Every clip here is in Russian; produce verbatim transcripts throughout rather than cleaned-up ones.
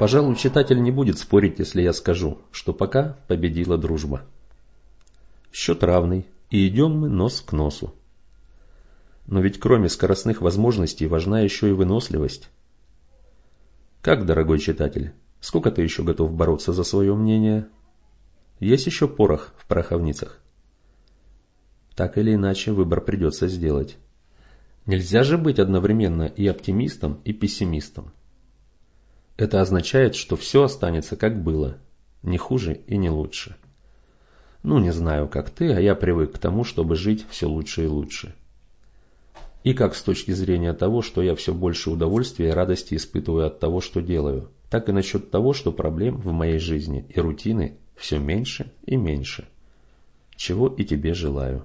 Пожалуй, читатель не будет спорить, если я скажу, что пока победила дружба. Счет равный, и идем мы нос к носу. Но ведь кроме скоростных возможностей важна еще и выносливость. Как, дорогой читатель, сколько ты еще готов бороться за свое мнение? Есть еще порох в пороховницах? Так или иначе, выбор придется сделать. Нельзя же быть одновременно и оптимистом, и пессимистом. Это означает, что все останется как было, не хуже и не лучше. Ну, не знаю, как ты, а я привык к тому, чтобы жить все лучше и лучше. И как с точки зрения того, что я все больше удовольствия и радости испытываю от того, что делаю, так и насчет того, что проблем в моей жизни и рутины все меньше и меньше. Чего и тебе желаю.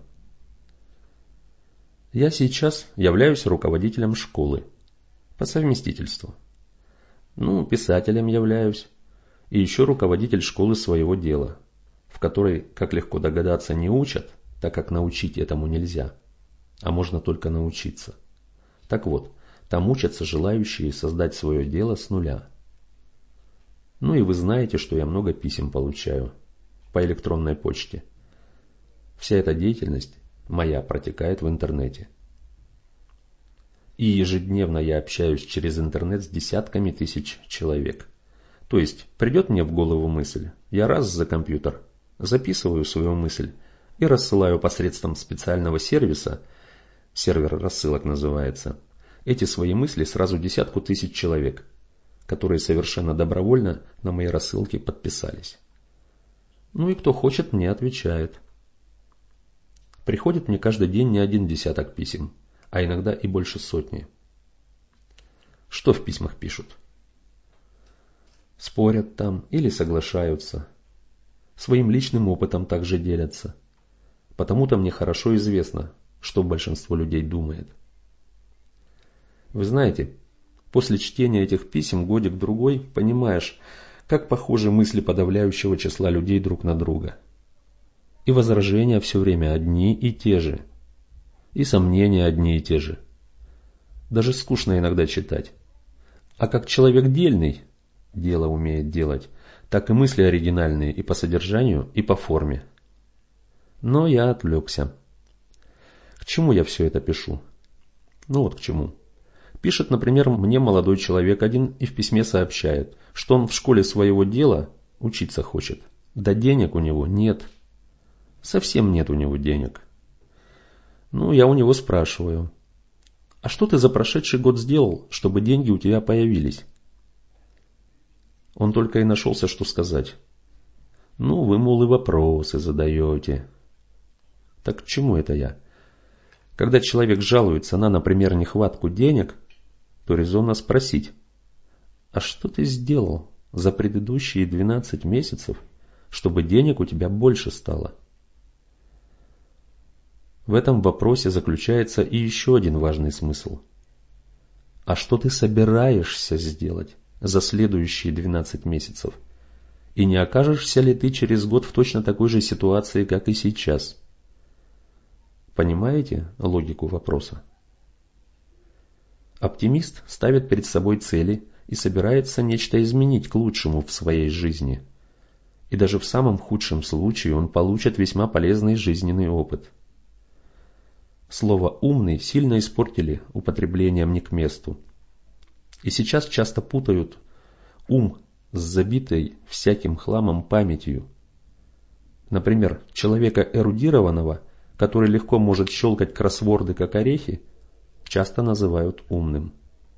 Я сейчас являюсь руководителем школы. По совместительству. Ну, писателем являюсь. И еще руководитель школы своего дела, в которой, как легко догадаться, не учат, так как научить этому нельзя. А можно только научиться. Так вот, там учатся желающие создать свое дело с нуля. Ну и вы знаете, что я много писем получаю по электронной почте. Вся эта деятельность моя протекает в интернете. И ежедневно я общаюсь через интернет с десятками тысяч человек. То есть, придет мне в голову мысль, я раз за компьютер, записываю свою мысль и рассылаю посредством специального сервиса, сервер рассылок называется, эти свои мысли сразу десятку тысяч человек, которые совершенно добровольно на мои рассылки подписались. Ну и кто хочет, мне отвечает. Приходит мне каждый день не один десяток писем, а иногда и больше сотни. Что в письмах пишут? Спорят там или соглашаются. Своим личным опытом также делятся. Потому-то мне хорошо известно, что большинство людей думает. Вы знаете, после чтения этих писем годик-другой понимаешь, как похожи мысли подавляющего числа людей друг на друга. И возражения все время одни и те же. И сомнения одни и те же. Даже скучно иногда читать. А как человек дельный, дело умеет делать, так и мысли оригинальные и по содержанию, и по форме. Но я отвлекся. К чему я все это пишу? Ну вот к чему. Пишет, например, мне молодой человек один и в письме сообщает, что он в школе своего дела учиться хочет. Да денег у него нет. Совсем нет у него денег. Ну, я у него спрашиваю, а что ты за прошедший год сделал, чтобы деньги у тебя появились? Он только и нашелся, что сказать. Ну, вы, мол, и вопросы задаете. Так к чему это я? Когда человек жалуется на, например, нехватку денег, то резонно спросить, а что ты сделал за предыдущие двенадцать месяцев, чтобы денег у тебя больше стало? В этом вопросе заключается и еще один важный смысл. А что ты собираешься сделать за следующие двенадцать месяцев? И не окажешься ли ты через год в точно такой же ситуации, как и сейчас? Понимаете логику вопроса? Оптимист ставит перед собой цели и собирается нечто изменить к лучшему в своей жизни. И даже в самом худшем случае он получит весьма полезный жизненный опыт. Слово «умный» сильно испортили употреблением не к месту. И сейчас часто путают ум с забитой всяким хламом памятью. Например, человека эрудированного, который легко может щелкать кроссворды как орехи, часто называют умным.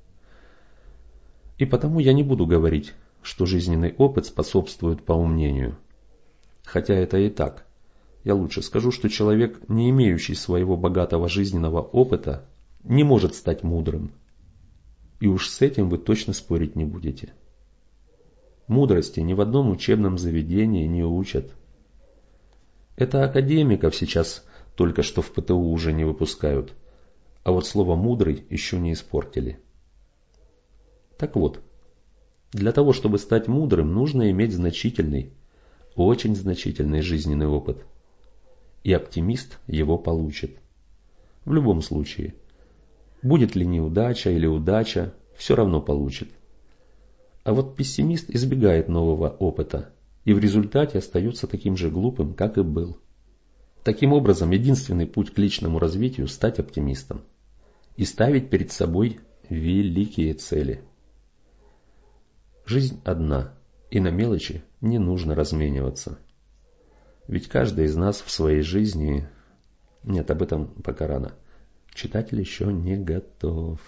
И потому я не буду говорить, что жизненный опыт способствует поумнению. Хотя это и так. Я лучше скажу, что человек, не имеющий своего богатого жизненного опыта, не может стать мудрым. И уж с этим вы точно спорить не будете. Мудрости ни в одном учебном заведении не учат. Это академиков сейчас только что в ПТУ уже не выпускают, а вот слово «мудрый» еще не испортили. Так вот, для того, чтобы стать мудрым, нужно иметь значительный, очень значительный жизненный опыт. И оптимист его получит. В любом случае. Будет ли неудача или удача, все равно получит. А вот пессимист избегает нового опыта и в результате остается таким же глупым, как и был. Таким образом, единственный путь к личному развитию – стать оптимистом и ставить перед собой великие цели. Жизнь одна, и на мелочи не нужно размениваться. Ведь каждый из нас в своей жизни... Нет, об этом пока рано. Читатель еще не готов.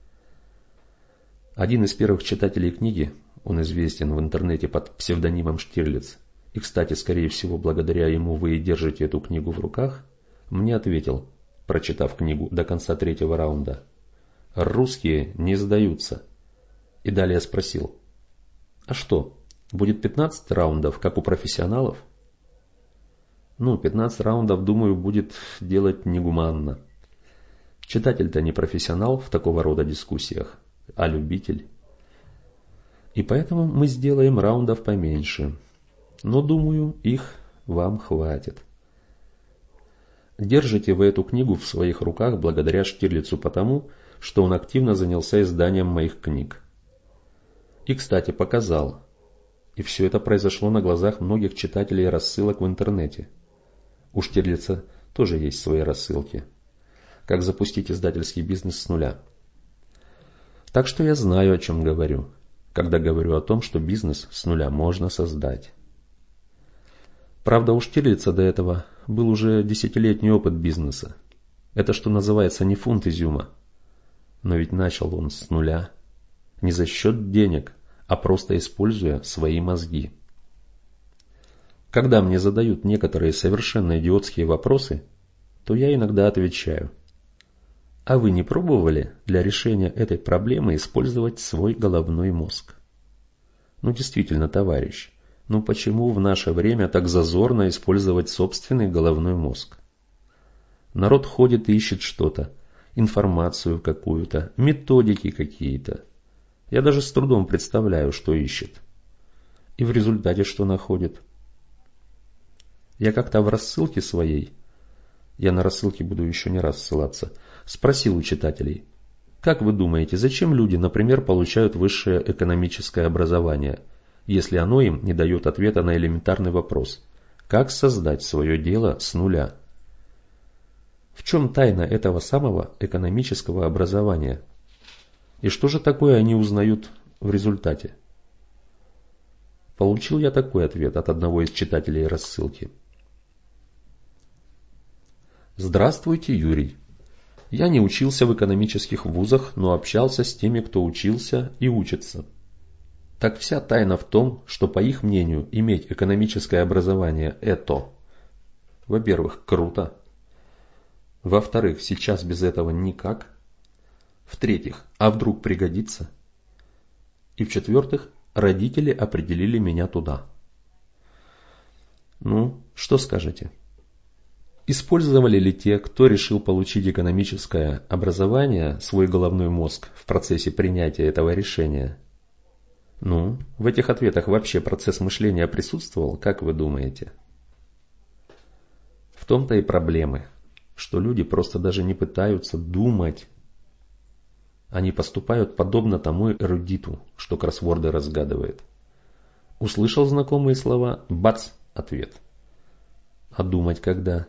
Один из первых читателей книги, он известен в интернете под псевдонимом Штирлиц, и, кстати, скорее всего, благодаря ему вы и держите эту книгу в руках, мне ответил, прочитав книгу до конца третьего раунда: «Русские не сдаются». И далее спросил: «А что, будет пятнадцать раундов, как у профессионалов?» Ну, пятнадцать раундов, думаю, будет делать негуманно. Читатель-то не профессионал в такого рода дискуссиях, а любитель. И поэтому мы сделаем раундов поменьше. Но, думаю, их вам хватит. Держите вы эту книгу в своих руках благодаря Штирлицу потому, что он активно занялся изданием моих книг. И, кстати, показал. И все это произошло на глазах многих читателей рассылок в интернете. У Штирлица тоже есть свои рассылки. Как запустить издательский бизнес с нуля. Так что я знаю, о чем говорю, когда говорю о том, что бизнес с нуля можно создать. Правда, у Штирлица до этого был уже десятилетний опыт бизнеса. Это, что называется, не фунт изюма. Но ведь начал он с нуля. Не за счет денег, а просто используя свои мозги. Когда мне задают некоторые совершенно идиотские вопросы, то я иногда отвечаю: а вы не пробовали для решения этой проблемы использовать свой головной мозг? Ну действительно, товарищ, ну почему в наше время так зазорно использовать собственный головной мозг? Народ ходит и ищет что-то, информацию какую-то, методики какие-то. Я даже с трудом представляю, что ищет. И в результате что находит? Я как-то в рассылке своей, я на рассылке буду еще не раз ссылаться, спросил у читателей: как вы думаете, зачем люди, например, получают высшее экономическое образование, если оно им не дает ответа на элементарный вопрос: как создать свое дело с нуля? В чем тайна этого самого экономического образования? И что же такое они узнают в результате? Получил я такой ответ от одного из читателей рассылки. Здравствуйте, Юрий. Я не учился в экономических вузах, но общался с теми, кто учился и учится. Так вся тайна в том, что, по их мнению, иметь экономическое образование – это, во-первых, круто. Во-вторых, сейчас без этого никак. В-третьих, а вдруг пригодится? И в-четвертых, родители определили меня туда. Ну, что скажете? Использовали ли те, кто решил получить экономическое образование, свой головной мозг в процессе принятия этого решения? Ну, в этих ответах вообще процесс мышления присутствовал, как вы думаете? В том-то и проблемы, что люди просто даже не пытаются думать. Они поступают подобно тому эрудиту, что кроссворды разгадывает. Услышал знакомые слова, бац, ответ. А думать когда?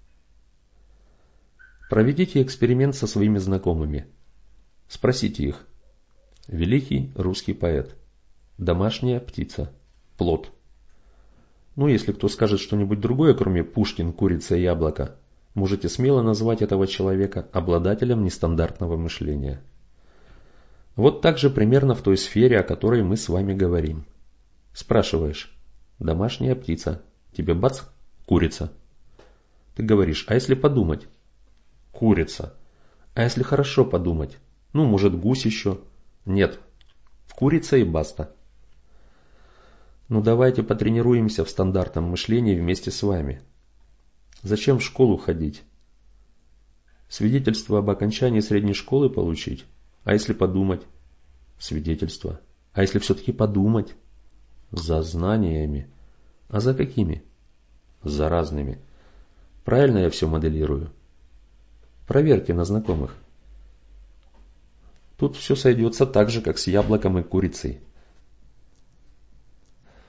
Проведите эксперимент со своими знакомыми. Спросите их: великий русский поэт, домашняя птица, плод. Ну, если кто скажет что-нибудь другое, кроме Пушкин, курица и яблоко, можете смело назвать этого человека обладателем нестандартного мышления. Вот так же примерно в той сфере, о которой мы с вами говорим. Спрашиваешь: домашняя птица, тебе бац, курица. Ты говоришь: а если подумать? Курица. А если хорошо подумать? Ну, может, гусь еще? Нет. Курица и баста. Ну, давайте потренируемся в стандартном мышлении вместе с вами. Зачем в школу ходить? Свидетельство об окончании средней школы получить? А если подумать? Свидетельство. А если все-таки подумать? За знаниями. А за какими? За разными. Правильно я все моделирую? Проверьте на знакомых. Тут все сойдется так же, как с яблоком и курицей.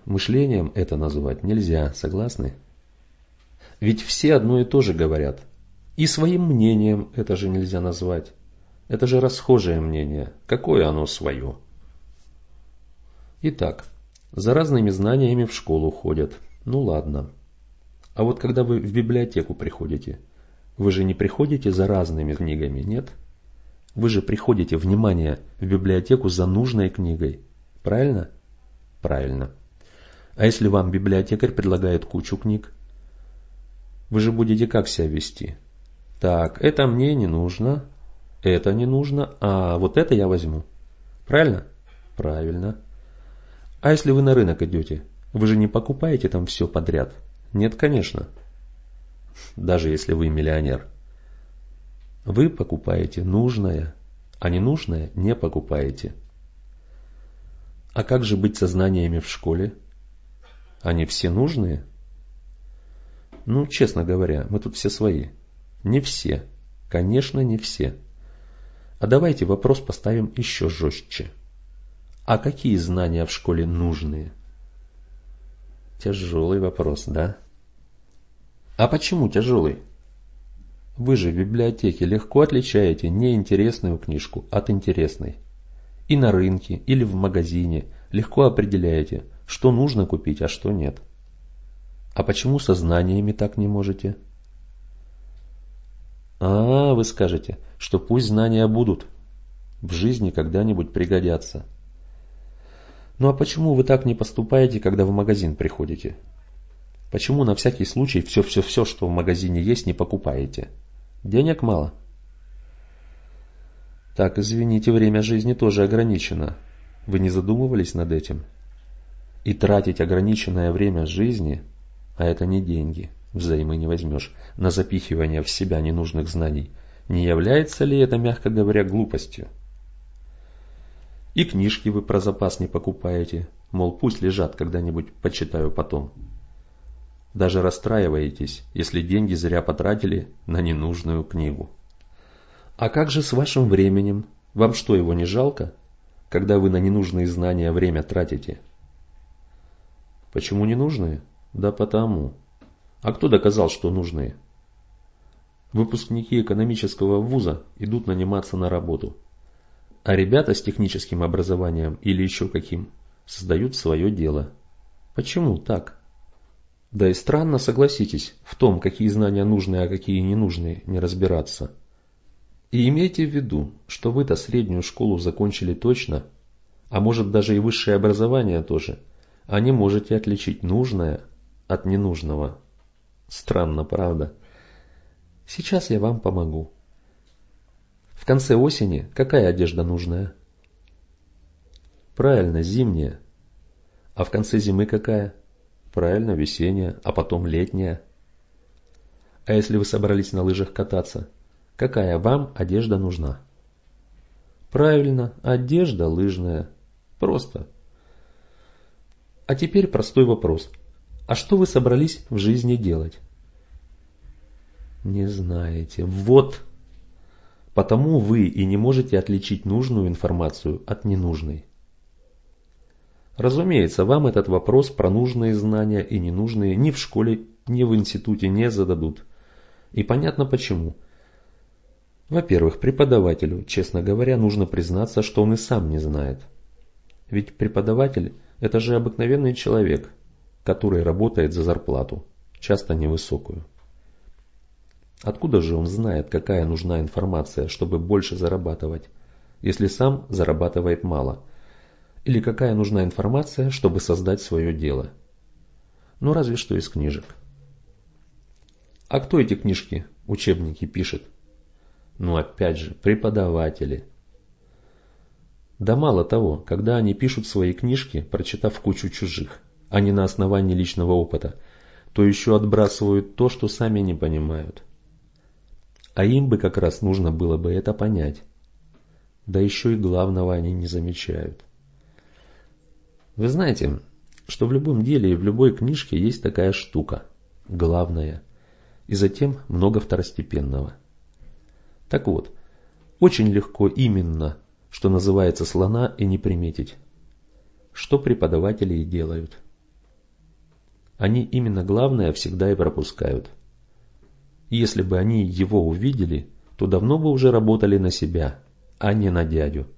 мышлением это назвать нельзя, согласны? Ведь все одно и то же говорят. И своим мнением это же нельзя назвать. Это же расхожее мнение. Какое оно свое? Итак, за разными знаниями в школу ходят. Ну ладно. А вот когда вы в библиотеку приходите, вы же не приходите за разными книгами, нет? Вы же приходите, внимание, в библиотеку за нужной книгой. Правильно? Правильно. А если вам библиотекарь предлагает кучу книг? Вы же будете как себя вести? Так, это мне не нужно, это не нужно, а вот это я возьму. Правильно? Правильно. А если вы на рынок идете, вы же не покупаете там все подряд? Нет, конечно. Даже если вы миллионер. Вы покупаете нужное, а ненужное не покупаете. А как же быть со знаниями в школе? Они все нужные? Ну, честно говоря, мы тут все свои. Не все. Конечно, не все. А давайте вопрос поставим еще жестче. А какие знания в школе нужные? Тяжелый вопрос, да? А почему тяжелый? Вы же в библиотеке легко отличаете неинтересную книжку от интересной. И на рынке или в магазине легко определяете, что нужно купить, а что нет. А почему со знаниями так не можете? А, вы скажете, что пусть знания будут, в жизни когда-нибудь пригодятся. Ну а почему вы так не поступаете, когда в магазин приходите? Почему на всякий случай все-все-все, что в магазине есть, не покупаете? Денег мало? Так, извините, время жизни тоже ограничено. Вы не задумывались над этим? И тратить ограниченное время жизни, а это не деньги, взаймы не возьмешь, на запихивание в себя ненужных знаний, не является ли это, мягко говоря, глупостью? И книжки вы про запас не покупаете, мол, пусть лежат, когда-нибудь почитаю потом. Даже расстраиваетесь, если деньги зря потратили на ненужную книгу. А как же с вашим временем? Вам что, его не жалко, когда вы на ненужные знания время тратите? Почему ненужные? Да потому. А кто доказал, что нужные? Выпускники экономического вуза идут наниматься на работу. А ребята с техническим образованием или еще каким создают свое дело. Почему так? Да и странно, согласитесь, в том, какие знания нужны, а какие не нужны, не разбираться. И имейте в виду, что вы-то среднюю школу закончили точно, а может даже и высшее образование тоже, а не можете отличить нужное от ненужного. Странно, правда? Сейчас я вам помогу. В конце осени какая одежда нужная? Правильно, зимняя. А в конце зимы какая? Правильно, весенняя, а потом летняя. А если вы собрались на лыжах кататься, какая вам одежда нужна? Правильно, одежда лыжная. Просто. А теперь простой вопрос. А что вы собрались в жизни делать? Не знаете. Вот. Потому вы и не можете отличить нужную информацию от ненужной. Разумеется, вам этот вопрос про нужные знания и ненужные ни в школе, ни в институте не зададут. И понятно почему. Во-первых, преподавателю, честно говоря, нужно признаться, что он и сам не знает. Ведь преподаватель – это же обыкновенный человек, который работает за зарплату, часто невысокую. Откуда же он знает, какая нужна информация, чтобы больше зарабатывать, если сам зарабатывает мало? Или какая нужна информация, чтобы создать свое дело? Ну разве что из книжек. А кто эти книжки, учебники пишет? Ну опять же, преподаватели. Да мало того, когда они пишут свои книжки, прочитав кучу чужих, а не на основании личного опыта, то еще отбрасывают то, что сами не понимают. А им бы как раз нужно было бы это понять. Да еще и главного они не замечают. Вы знаете, что в любом деле и в любой книжке есть такая штука – главное, и затем много второстепенного. Так вот, очень легко именно, что называется, слона и не приметить. Что преподаватели и делают. Они именно главное всегда и пропускают. Если бы они его увидели, то давно бы уже работали на себя, а не на дядю.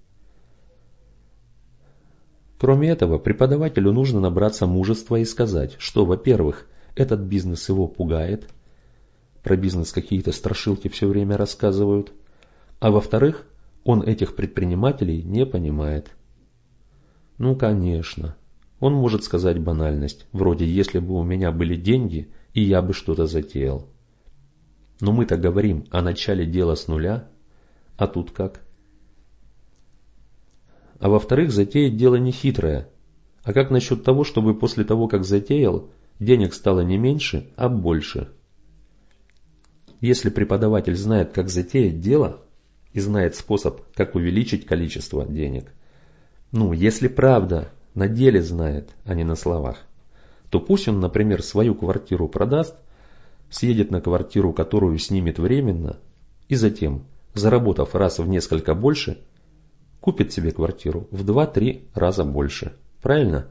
Кроме этого, преподавателю нужно набраться мужества и сказать, что, во-первых, этот бизнес его пугает, про бизнес какие-то страшилки все время рассказывают, а во-вторых, он этих предпринимателей не понимает. Ну, конечно, он может сказать банальность, вроде «если бы у меня были деньги, и я бы что-то затеял». Но мы-то говорим о начале дела с нуля, а тут как? А во-вторых, затеять дело не хитрое. А как насчет того, чтобы после того, как затеял, денег стало не меньше, а больше? Если преподаватель знает, как затеять дело, и знает способ, как увеличить количество денег, ну, если правда, на деле знает, а не на словах, то пусть он, например, свою квартиру продаст, съедет на квартиру, которую снимет временно, и затем, заработав раз в несколько больше, купит себе квартиру в два-три раза больше. Правильно?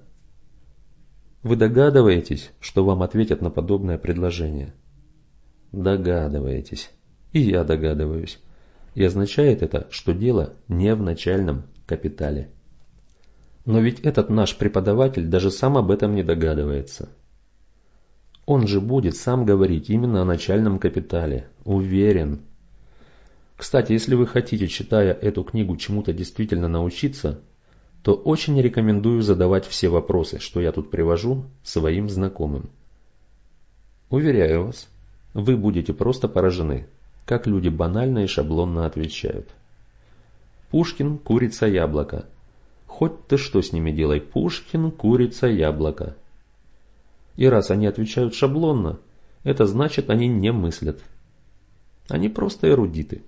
Вы догадываетесь, что вам ответят на подобное предложение? Догадываетесь. И я догадываюсь. И означает это, что дело не в начальном капитале. Но ведь этот наш преподаватель даже сам об этом не догадывается. Он же будет сам говорить именно о начальном капитале. Уверен. Кстати, если вы хотите, читая эту книгу, чему-то действительно научиться, то очень рекомендую задавать все вопросы, что я тут привожу, своим знакомым. Уверяю вас, вы будете просто поражены, как люди банально и шаблонно отвечают. Пушкин, курица, яблоко. Хоть ты что с ними делай, Пушкин, курица, яблоко. И раз они отвечают шаблонно, это значит, они не мыслят. Они просто эрудиты.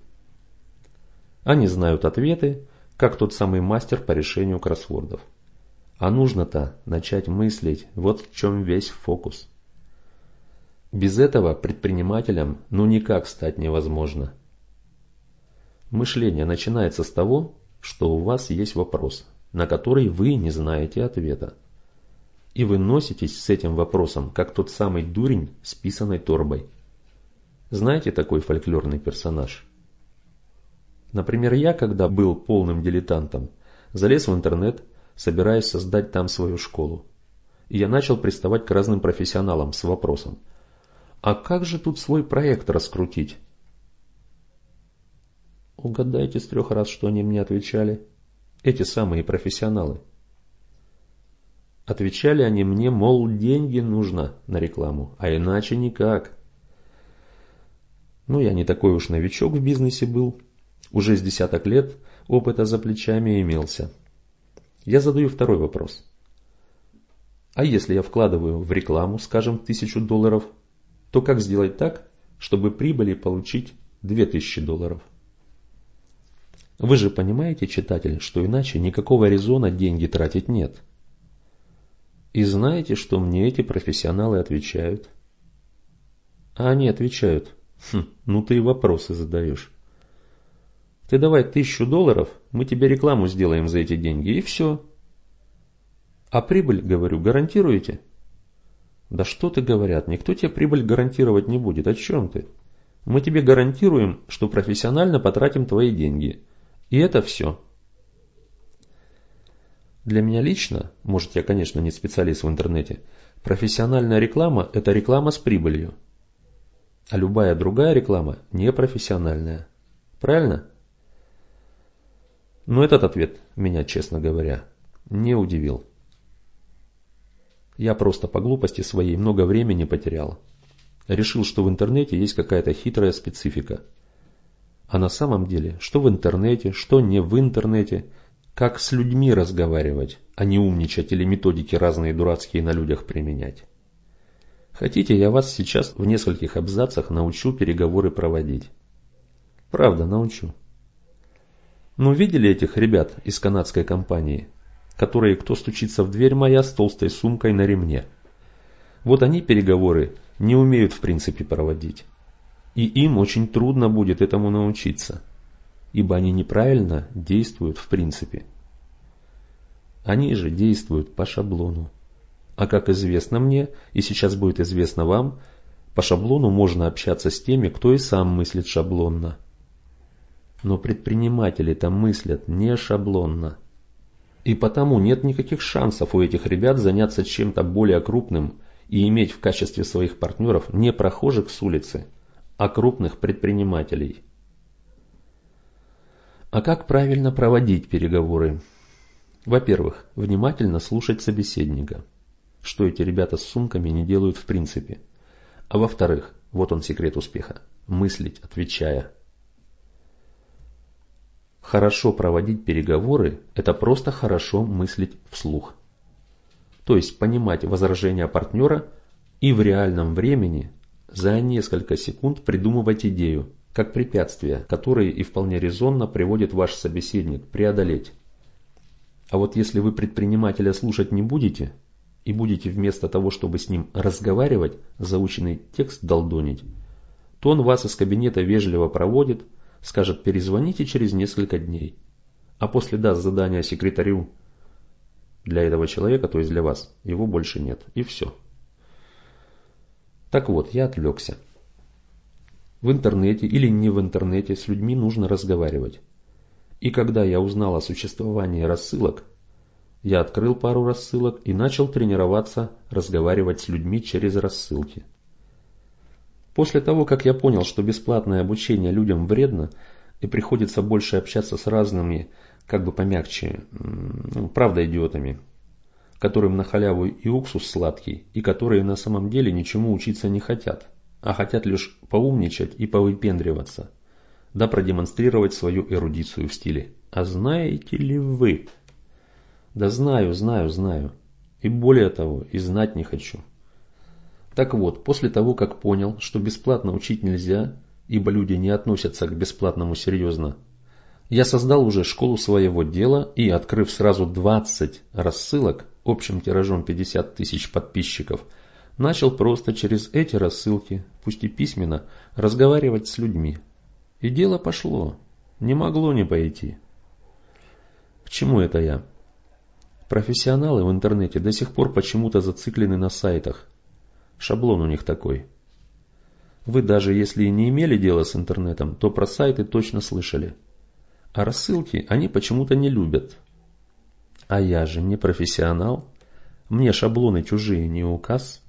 Они знают ответы, как тот самый мастер по решению кроссвордов. А нужно-то начать мыслить, вот в чем весь фокус. Без этого предпринимателям ну никак стать невозможно. Мышление начинается с того, что у вас есть вопрос, на который вы не знаете ответа. И вы носитесь с этим вопросом, как тот самый дурень с писаной торбой. Знаете такой фольклорный персонаж? Например, я, когда был полным дилетантом, залез в интернет, собираясь создать там свою школу. И я начал приставать к разным профессионалам с вопросом: а как же тут свой проект раскрутить? Угадайте с трех раз, что они мне отвечали. Эти самые профессионалы. Отвечали они мне, мол, деньги нужно на рекламу, а иначе никак. Ну, я не такой уж новичок в бизнесе был. Уже с десяток лет опыта за плечами имелся. Я задаю второй вопрос. А если я вкладываю в рекламу, скажем, тысячу долларов, то как сделать так, чтобы прибыли получить две тысячи долларов? Вы же понимаете, читатель, что иначе никакого резона деньги тратить нет. И знаете, что мне эти профессионалы отвечают? А они отвечают: хм, ну ты и вопросы задаешь. Ты давай тысячу долларов, мы тебе рекламу сделаем за эти деньги, и все. А прибыль, говорю, гарантируете? Да что ты, говорят, никто тебе прибыль гарантировать не будет, о чем ты? Мы тебе гарантируем, что профессионально потратим твои деньги. И это все. Для меня лично, может я, конечно, не специалист в интернете, профессиональная реклама – это реклама с прибылью. А любая другая реклама не профессиональная. Правильно? Но этот ответ меня, честно говоря, не удивил. Я просто по глупости своей много времени потерял. Решил, что в интернете есть какая-то хитрая специфика. А на самом деле, что в интернете, что не в интернете, как с людьми разговаривать, а не умничать или методики разные дурацкие на людях применять. Хотите, я вас сейчас в нескольких абзацах научу переговоры проводить. Правда, научу. Ну, видели этих ребят из канадской компании, которые кто стучится в дверь моя с толстой сумкой на ремне? Вот они переговоры не умеют в принципе проводить. И им очень трудно будет этому научиться, ибо они неправильно действуют в принципе. Они же действуют по шаблону. А как известно мне, и сейчас будет известно вам, по шаблону можно общаться с теми, кто и сам мыслит шаблонно. Но предприниматели-то мыслят не шаблонно. И потому нет никаких шансов у этих ребят заняться чем-то более крупным и иметь в качестве своих партнеров не прохожих с улицы, а крупных предпринимателей. А как правильно проводить переговоры? Во-первых, внимательно слушать собеседника, что эти ребята с сумками не делают в принципе. А во-вторых, вот он секрет успеха, мыслить, отвечая. Хорошо проводить переговоры – это просто хорошо мыслить вслух. То есть понимать возражения партнера и в реальном времени за несколько секунд придумывать идею, как препятствие, которое и вполне резонно приводит ваш собеседник преодолеть. А вот если вы предпринимателя слушать не будете и будете вместо того, чтобы с ним разговаривать, заученный текст долдонить, то он вас из кабинета вежливо проводит, скажет перезвоните через несколько дней, а после даст задание секретарю для этого человека, то есть для вас, его больше нет, и все. Так вот, я отвлекся. В интернете или не в интернете с людьми нужно разговаривать. И когда я узнал о существовании рассылок, я открыл пару рассылок и начал тренироваться разговаривать с людьми через рассылки. После того, как я понял, что бесплатное обучение людям вредно и приходится больше общаться с разными, как бы помягче, ну, правда идиотами, которым на халяву и уксус сладкий, и которые на самом деле ничему учиться не хотят, а хотят лишь поумничать и повыпендриваться, да продемонстрировать свою эрудицию в стиле «А знаете ли вы?» Да знаю, знаю, знаю. И более того, и знать не хочу. Так вот, после того, как понял, что бесплатно учить нельзя, ибо люди не относятся к бесплатному серьезно, я создал уже школу своего дела и, открыв сразу двадцать рассылок общим тиражом пятьдесят тысяч подписчиков, начал просто через эти рассылки, пусть и письменно, разговаривать с людьми. И дело пошло. Не могло не пойти. К чему это я? Профессионалы в интернете до сих пор почему-то зациклены на сайтах. Шаблон у них такой. Вы даже если и не имели дела с интернетом, то про сайты точно слышали. А рассылки они почему-то не любят. А я же не профессионал. Мне шаблоны чужие не указ.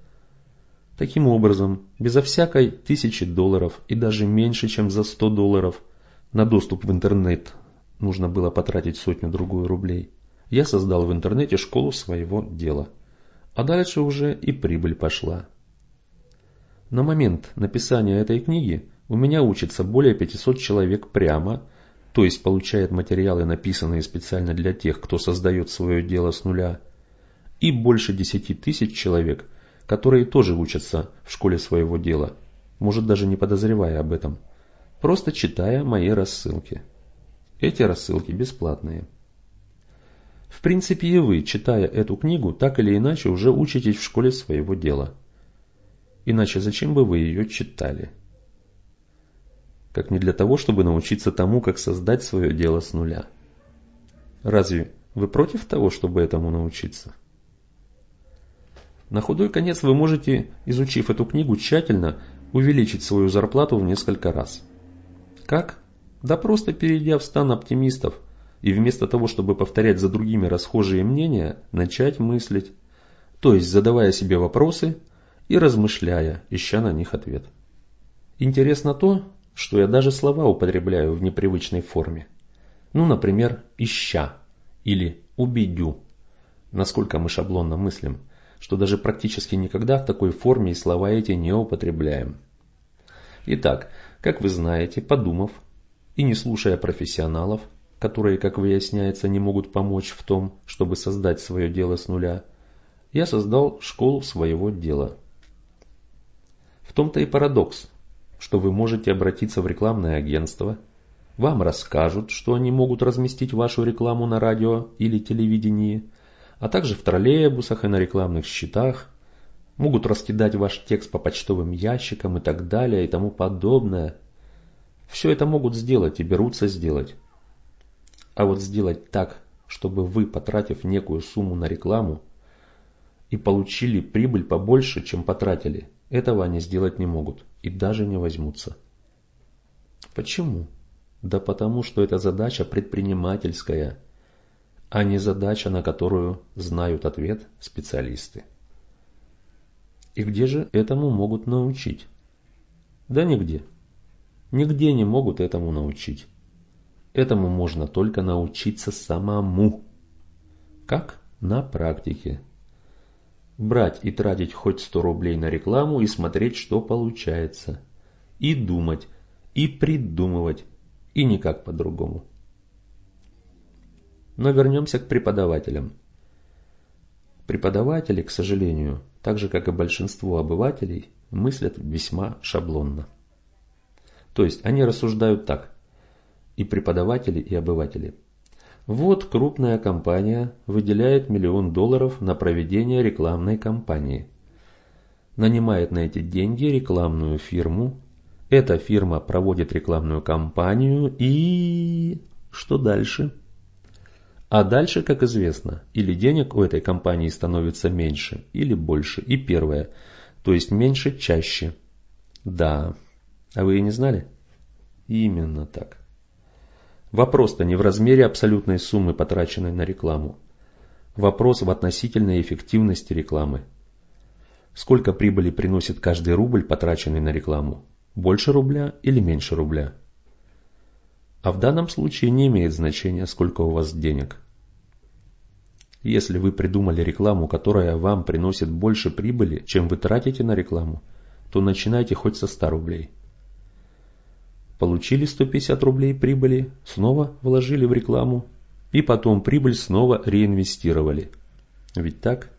Таким образом, безо всякой тысячи долларов и даже меньше, чем за сто долларов на доступ в интернет нужно было потратить сотню-другую рублей. Я создал в интернете школу своего дела. А дальше уже и прибыль пошла. На момент написания этой книги у меня учится более пятисот человек прямо, то есть получает материалы, написанные специально для тех, кто создает свое дело с нуля, и больше десяти тысяч человек, которые тоже учатся в школе своего дела, может даже не подозревая об этом, просто читая мои рассылки. Эти рассылки бесплатные. В принципе и вы, читая эту книгу, так или иначе уже учитесь в школе своего дела. Иначе зачем бы вы ее читали? Как не для того, чтобы научиться тому, как создать свое дело с нуля. Разве вы против того, чтобы этому научиться? На худой конец вы можете, изучив эту книгу тщательно, увеличить свою зарплату в несколько раз. Как? Да просто перейдя в стан оптимистов и вместо того, чтобы повторять за другими расхожие мнения, начать мыслить, то есть задавая себе вопросы и размышляя, ища на них ответ. Интересно то, что я даже слова употребляю в непривычной форме. Ну, например, «ища» или «убедю». Насколько мы шаблонно мыслим, что даже практически никогда в такой форме и слова эти не употребляем. Итак, как вы знаете, подумав и не слушая профессионалов, которые, как выясняется, не могут помочь в том, чтобы создать свое дело с нуля, я создал школу своего дела. В том-то и парадокс, что вы можете обратиться в рекламное агентство, вам расскажут, что они могут разместить вашу рекламу на радио или телевидении, а также в троллейбусах и на рекламных щитах, могут раскидать ваш текст по почтовым ящикам и так далее и тому подобное. Все это могут сделать и берутся сделать. А вот сделать так, чтобы вы, потратив некую сумму на рекламу, и получили прибыль побольше, чем потратили. Этого они сделать не могут и даже не возьмутся. Почему? Да потому что это задача предпринимательская, а не задача, на которую знают ответ специалисты. И где же этому могут научить? Да нигде. Нигде не могут этому научить. Этому можно только научиться самому. Как? На практике. Брать и тратить хоть сто рублей на рекламу и смотреть, что получается. И думать, и придумывать, и никак по-другому. Но вернемся к преподавателям. Преподаватели, к сожалению, так же как и большинство обывателей, мыслят весьма шаблонно. То есть они рассуждают так, и преподаватели, и обыватели. Вот крупная компания выделяет миллион долларов на проведение рекламной кампании. Нанимает на эти деньги рекламную фирму. Эта фирма проводит рекламную кампанию и... Что дальше? А дальше, как известно, или денег у этой компании становится меньше, или больше. И первое, то есть меньше чаще. Да. А вы и не знали? Именно так. Вопрос-то не в размере абсолютной суммы, потраченной на рекламу. Вопрос в относительной эффективности рекламы. Сколько прибыли приносит каждый рубль, потраченный на рекламу? Больше рубля или меньше рубля? А в данном случае не имеет значения, сколько у вас денег. Если вы придумали рекламу, которая вам приносит больше прибыли, чем вы тратите на рекламу, то начинайте хоть со ста рублей. Получили сто пятьдесят рублей прибыли, снова вложили в рекламу, и потом прибыль снова реинвестировали. Ведь так?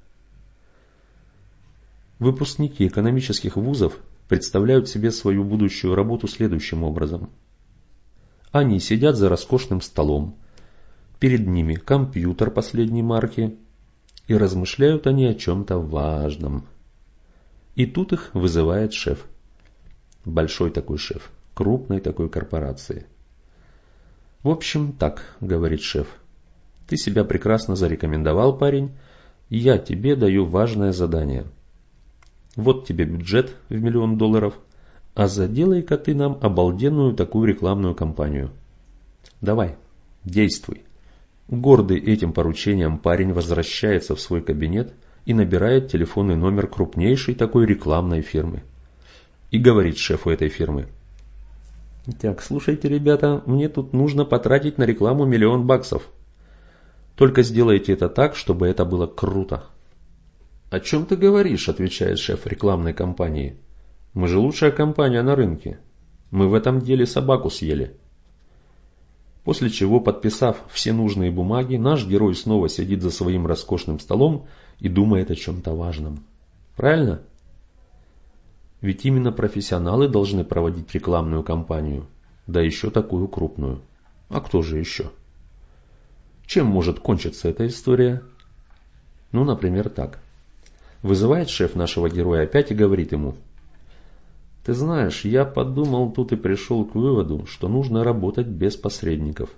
Выпускники экономических вузов представляют себе свою будущую работу следующим образом. Они сидят за роскошным столом, перед ними компьютер последней марки, и размышляют они о чем-то важном. И тут их вызывает шеф. Большой такой шеф, крупной такой корпорации. В общем, так, говорит шеф. Ты себя прекрасно зарекомендовал, парень, и я тебе даю важное задание. Вот тебе бюджет в миллион долларов, а заделай-ка ты нам обалденную такую рекламную кампанию. Давай, действуй. Гордый этим поручением парень возвращается в свой кабинет и набирает телефонный номер крупнейшей такой рекламной фирмы. И говорит шефу этой фирмы. Так, слушайте, ребята, мне тут нужно потратить на рекламу миллион баксов. Только сделайте это так, чтобы это было круто. О чем ты говоришь, отвечает шеф рекламной компании. Мы же лучшая компания на рынке. Мы в этом деле собаку съели. После чего, подписав все нужные бумаги, наш герой снова сидит за своим роскошным столом и думает о чем-то важном. Правильно? Ведь именно профессионалы должны проводить рекламную кампанию, да еще такую крупную. А кто же еще? Чем может кончиться эта история? Ну, например, так. Вызывает шеф нашего героя опять и говорит ему. Ты знаешь, я подумал тут и пришел к выводу, что нужно работать без посредников.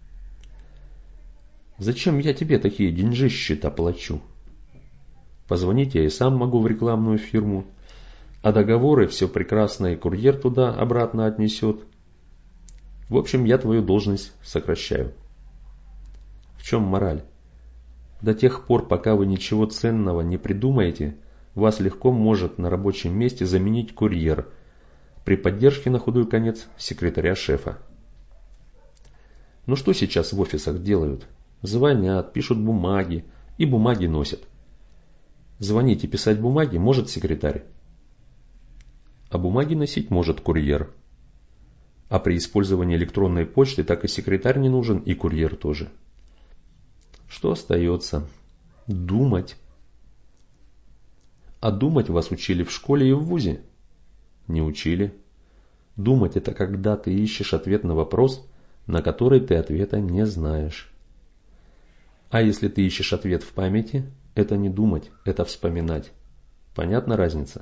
Зачем я тебе такие деньжищи-то плачу? Позвонить я и сам могу в рекламную фирму, а договоры все прекрасно и курьер туда-обратно отнесет. В общем, я твою должность сокращаю. В чем мораль? До тех пор, пока вы ничего ценного не придумаете, вас легко может на рабочем месте заменить курьер при поддержке на худой конец секретаря шефа. Ну что сейчас в офисах делают? Звонят, пишут бумаги и бумаги носят. Звонить и писать бумаги может секретарь, а бумаги носить может курьер. А при использовании электронной почты так и секретарь не нужен, и курьер тоже. Что остается? Думать. А думать вас учили в школе и в вузе? Не учили. Думать — это когда ты ищешь ответ на вопрос, на который ты ответа не знаешь. А если ты ищешь ответ в памяти, это не думать, это вспоминать. Понятна разница?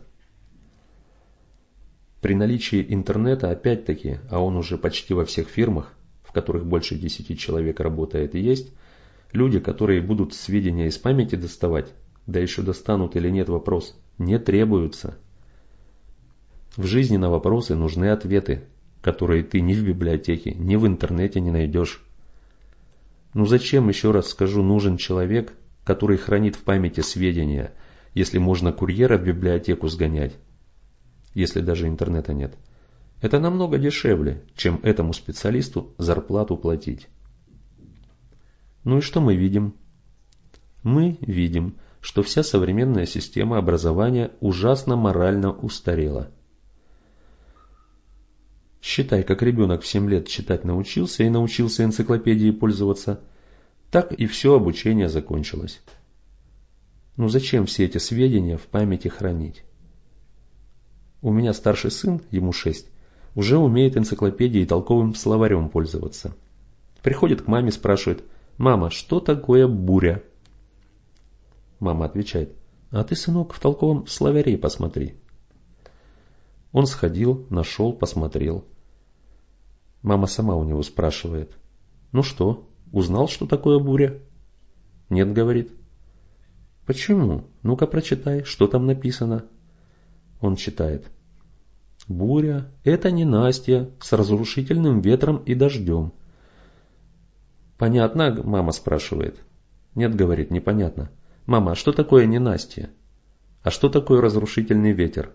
При наличии интернета, опять-таки, а он уже почти во всех фирмах, в которых больше десяти человек работает и есть, люди, которые будут сведения из памяти доставать, Да еще достанут или нет вопрос. Не требуются. В жизни на вопросы нужны ответы, которые ты ни в библиотеке, ни в интернете не найдешь. Ну зачем, еще раз скажу, нужен человек, который хранит в памяти сведения, если можно курьера в библиотеку сгонять, если даже интернета нет? Это намного дешевле, чем этому специалисту зарплату платить. Ну и что мы видим? Мы видим, что вся современная система образования ужасно морально устарела. Считай, как ребенок в семь лет читать научился и научился энциклопедией пользоваться, так и все обучение закончилось. Ну зачем все эти сведения в памяти хранить? У меня старший сын, ему шесть, уже умеет энциклопедией и толковым словарем пользоваться. Приходит к маме, спрашивает: «Мама, что такое буря?» Мама отвечает: «А ты, сынок, в толковом словаре посмотри». Он сходил, нашел, посмотрел. Мама сама у него спрашивает: «Ну что, узнал, что такое буря?» «Нет», говорит. «Почему? Ну-ка прочитай, что там написано». Он читает: «Буря – это ненастье с разрушительным ветром и дождем». «Понятно?» – мама спрашивает. «Нет», говорит, непонятно. «Мама, а что такое ненастье? А что такое разрушительный ветер?»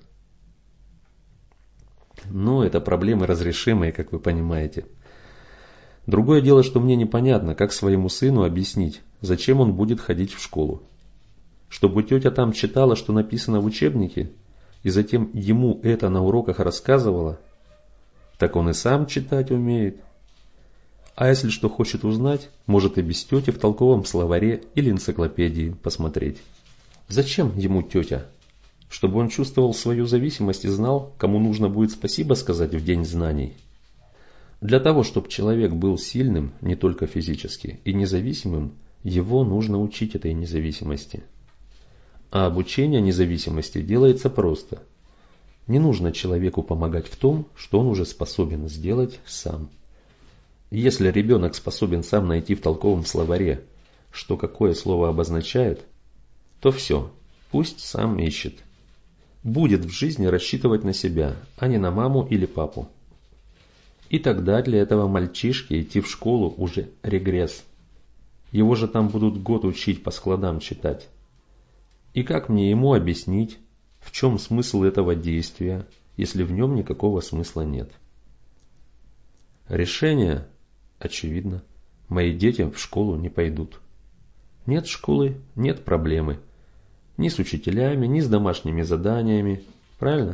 Ну, это проблемы разрешимые, как вы понимаете. Другое дело, что мне непонятно, как своему сыну объяснить, зачем он будет ходить в школу. Чтобы тетя там читала, что написано в учебнике, и затем ему это на уроках рассказывала, так он и сам читать умеет. А если что хочет узнать, может и без тети в толковом словаре или энциклопедии посмотреть. Зачем ему тетя? Чтобы он чувствовал свою зависимость и знал, кому нужно будет спасибо сказать в день знаний. Для того, чтобы человек был сильным не только физически и независимым, его нужно учить этой независимости. А обучение независимости делается просто. Не нужно человеку помогать в том, что он уже способен сделать сам. Если ребенок способен сам найти в толковом словаре, что какое слово обозначает, то все, пусть сам ищет. Будет в жизни рассчитывать на себя, а не на маму или папу. И тогда для этого мальчишки идти в школу уже регресс. Его же там будут год учить по складам читать. И как мне ему объяснить, в чем смысл этого действия, если в нем никакого смысла нет? Решение очевидно. Мои дети в школу не пойдут. Нет школы, нет проблемы. Ни с учителями, ни с домашними заданиями. Правильно?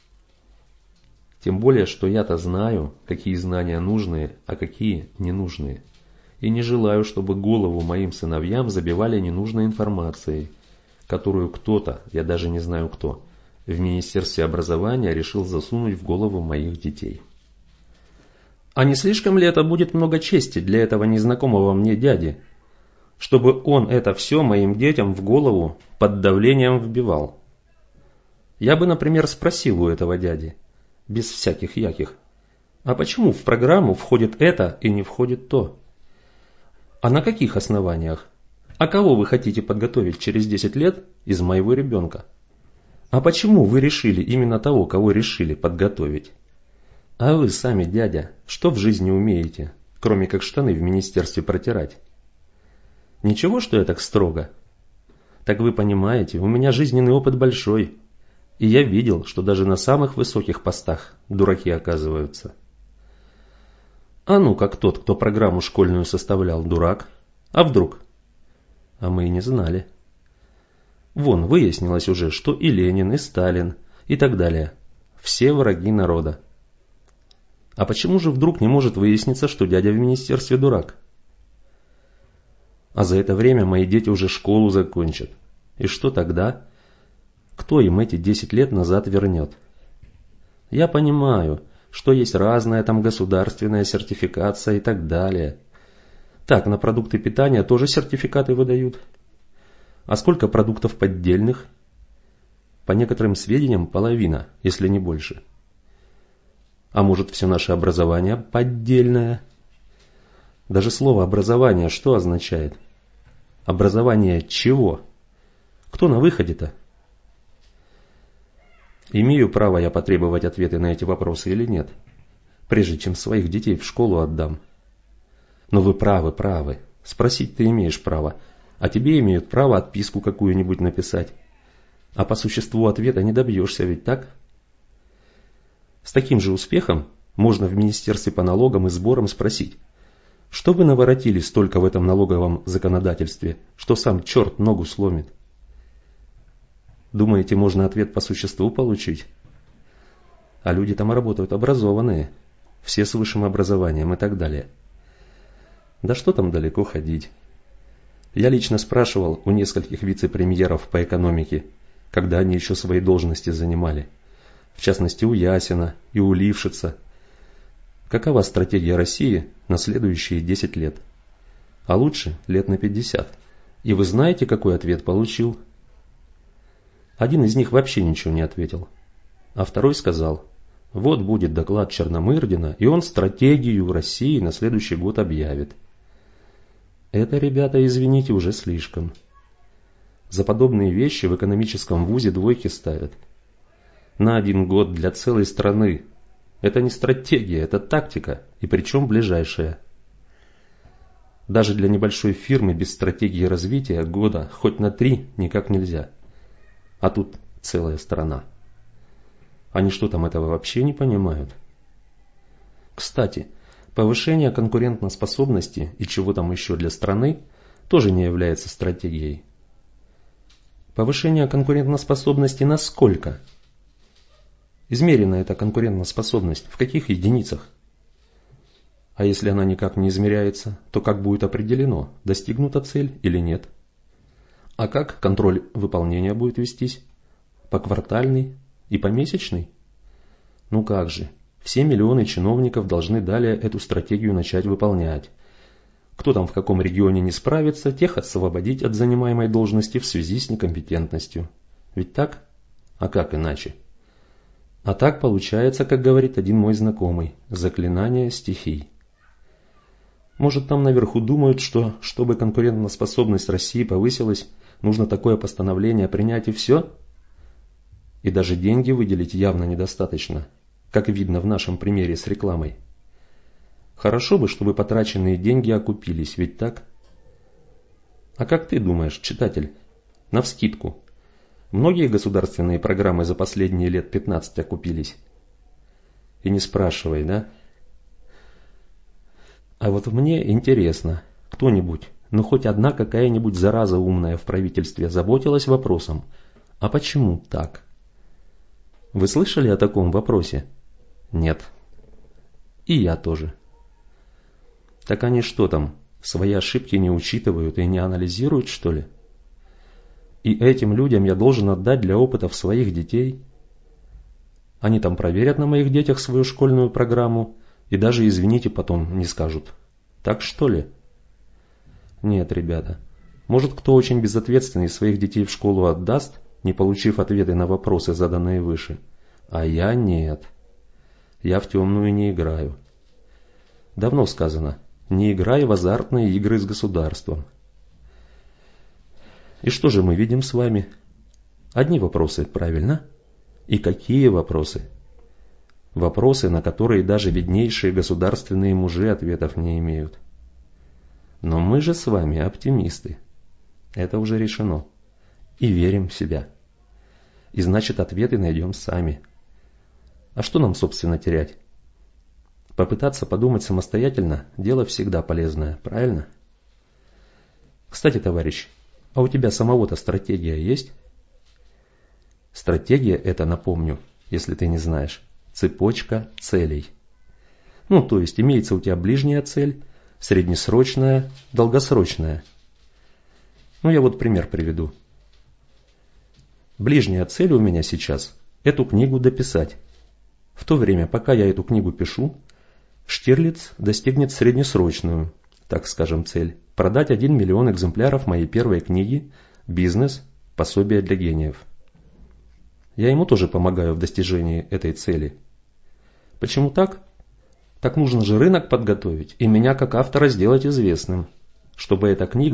Тем более, что я-то знаю, какие знания нужные, а какие ненужные. И не желаю, чтобы голову моим сыновьям забивали ненужной информацией, которую кто-то, я даже не знаю кто, в Министерстве образования решил засунуть в голову моих детей. А не слишком ли это будет много чести для этого незнакомого мне дяди, чтобы он это все моим детям в голову под давлением вбивал? Я бы, например, спросил у этого дяди, без всяких яких, а почему в программу входит это и не входит то? А на каких основаниях? А кого вы хотите подготовить через десять лет из моего ребенка? А почему вы решили именно того, кого решили подготовить? А вы сами, дядя, что в жизни умеете, кроме как штаны в министерстве протирать? Ничего, что я так строго? Так вы понимаете, у меня жизненный опыт большой, и я видел, что даже на самых высоких постах дураки оказываются. А ну, как тот, кто программу школьную составлял, дурак? А вдруг? А мы и не знали. Вон, выяснилось уже, что и Ленин, и Сталин, и так далее. Все враги народа. А почему же вдруг не может выясниться, что дядя в министерстве дурак? А за это время мои дети уже школу закончат. И что тогда? Кто им эти десять лет назад вернет? Я понимаю, что есть разная там государственная сертификация и так далее. Так, на продукты питания тоже сертификаты выдают. А сколько продуктов поддельных? По некоторым сведениям, половина, если не больше. А может, все наше образование поддельное? Даже слово «образование» что означает? Образование чего? Кто на выходе-то? Имею право я потребовать ответы на эти вопросы или нет, прежде чем своих детей в школу отдам? Но вы правы, правы. Спросить ты имеешь право, а тебе имеют право отписку какую-нибудь написать. А по существу ответа не добьешься, ведь так? С таким же успехом можно в Министерстве по налогам и сборам спросить, что вы наворотили столько в этом налоговом законодательстве, что сам черт ногу сломит? Думаете, можно ответ по существу получить? А люди там работают образованные, все с высшим образованием и так далее. Да что там далеко ходить? Я лично спрашивал у нескольких вице-премьеров по экономике, когда они еще свои должности занимали, в частности у Ясина и у Лившица, какова стратегия России на следующие десять лет, а лучше лет на пятьдесят. И вы знаете, какой ответ получил? Один из них вообще ничего не ответил, а второй сказал: вот будет доклад Черномырдина, и он стратегию России на следующий год объявит. Это, ребята, извините, уже слишком. За подобные вещи в экономическом вузе двойки ставят. На один год для целой страны. Это не стратегия, это тактика, и причем ближайшая. Даже для небольшой фирмы без стратегии развития года хоть на три никак нельзя. А тут целая страна. Они что там этого вообще не понимают? Кстати, повышение конкурентоспособности и чего там еще для страны тоже не является стратегией. Повышение конкурентоспособности на сколько? Измерена эта конкурентоспособность в каких единицах? А если она никак не измеряется, то как будет определено, достигнута цель или нет? А как контроль выполнения будет вестись? Поквартальный и помесячный? Ну как же, все миллионы чиновников должны далее эту стратегию начать выполнять. Кто там в каком регионе не справится, тех освободить от занимаемой должности в связи с некомпетентностью. Ведь так? А как иначе? А так получается, как говорит один мой знакомый, заклинание стихий. Может, там наверху думают, что, чтобы конкурентоспособность России повысилась, нужно такое постановление принять и все? И даже деньги выделить явно недостаточно, как видно в нашем примере с рекламой. Хорошо бы, чтобы потраченные деньги окупились, ведь так? А как ты думаешь, читатель, навскидку, многие государственные программы за последние лет пятнадцать окупились? И не спрашивай, да? А вот мне интересно, кто-нибудь, ну хоть одна какая-нибудь зараза умная в правительстве заботилась вопросом, а почему так? Вы слышали о таком вопросе? Нет. И я тоже. Так они что там, свои ошибки не учитывают и не анализируют, что ли? И этим людям я должен отдать для опытов своих детей? Они там проверят на моих детях свою школьную программу и даже извините потом не скажут. Так что ли? Нет, ребята. Может, кто очень безответственный своих детей в школу отдаст, не получив ответы на вопросы, заданные выше. А я нет. Я в темную не играю. Давно сказано, не играй в азартные игры с государством. И что же мы видим с вами? Одни вопросы, правильно? И какие вопросы? Вопросы, на которые даже виднейшие государственные мужи ответов не имеют. Но мы же с вами оптимисты. Это уже решено. И верим в себя. И значит, ответы найдем сами. А что нам, собственно, терять? Попытаться подумать самостоятельно – дело всегда полезное, правильно? Кстати, товарищ, а у тебя самого-то стратегия есть? Стратегия – это, напомню, если ты не знаешь, цепочка целей. Ну, то есть, имеется у тебя ближняя цель, среднесрочная, долгосрочная. Ну, я вот пример приведу. Ближняя цель у меня сейчас – эту книгу дописать. В то время, пока я эту книгу пишу, Штирлиц достигнет среднесрочную, так скажем, цель – продать один миллион экземпляров моей первой книги «Бизнес. Пособие для гениев». Я ему тоже помогаю в достижении этой цели. Почему так? Так нужно же рынок подготовить и меня как автора сделать известным, чтобы эта книга,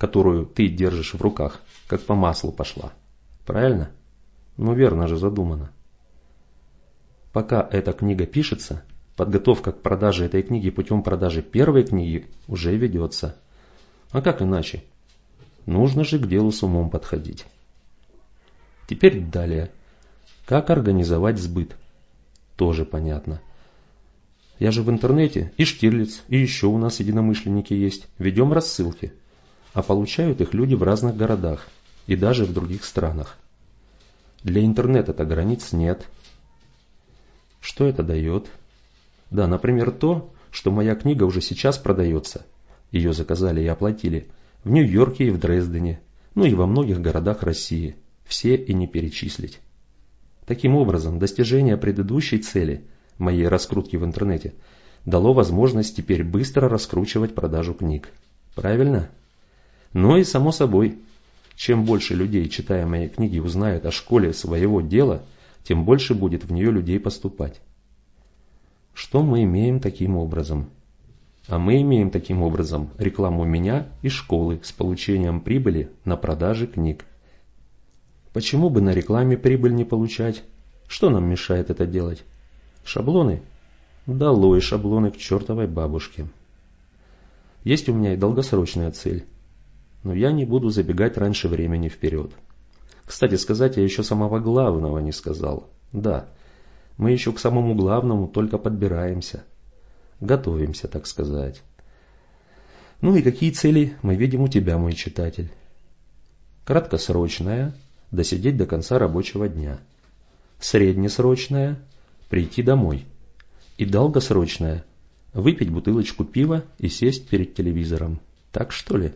которую ты держишь в руках, как по маслу пошла. Правильно? Ну верно же задумано. Пока эта книга пишется, подготовка к продаже этой книги путем продажи первой книги уже ведется. А как иначе? Нужно же к делу с умом подходить. Теперь далее. Как организовать сбыт? Тоже понятно. Я же в интернете, и Штирлиц, и еще у нас единомышленники есть. Ведем рассылки. А получают их люди в разных городах и даже в других странах. Для интернета-то границ нет. Что это дает? Да, например, то, что моя книга уже сейчас продается. Ее заказали и оплатили в Нью-Йорке и в Дрездене, ну и во многих городах России. Все и не перечислить. Таким образом, достижение предыдущей цели, моей раскрутки в интернете, дало возможность теперь быстро раскручивать продажу книг. Правильно? Ну и само собой, чем больше людей, читая мои книги, узнают о школе своего дела, тем больше будет в нее людей поступать. Что мы имеем таким образом? А мы имеем таким образом рекламу меня и школы с получением прибыли на продаже книг. Почему бы на рекламе прибыль не получать? Что нам мешает это делать? Шаблоны? Долой шаблоны к чертовой бабушке. Есть у меня и долгосрочная цель. Но я не буду забегать раньше времени вперед. Кстати сказать, я еще самого главного не сказал. Да, мы еще к самому главному только подбираемся. Готовимся, так сказать. Ну и какие цели мы видим у тебя, мой читатель? Краткосрочная – досидеть до конца рабочего дня. Среднесрочная – прийти домой. И долгосрочная – выпить бутылочку пива и сесть перед телевизором. Так что ли?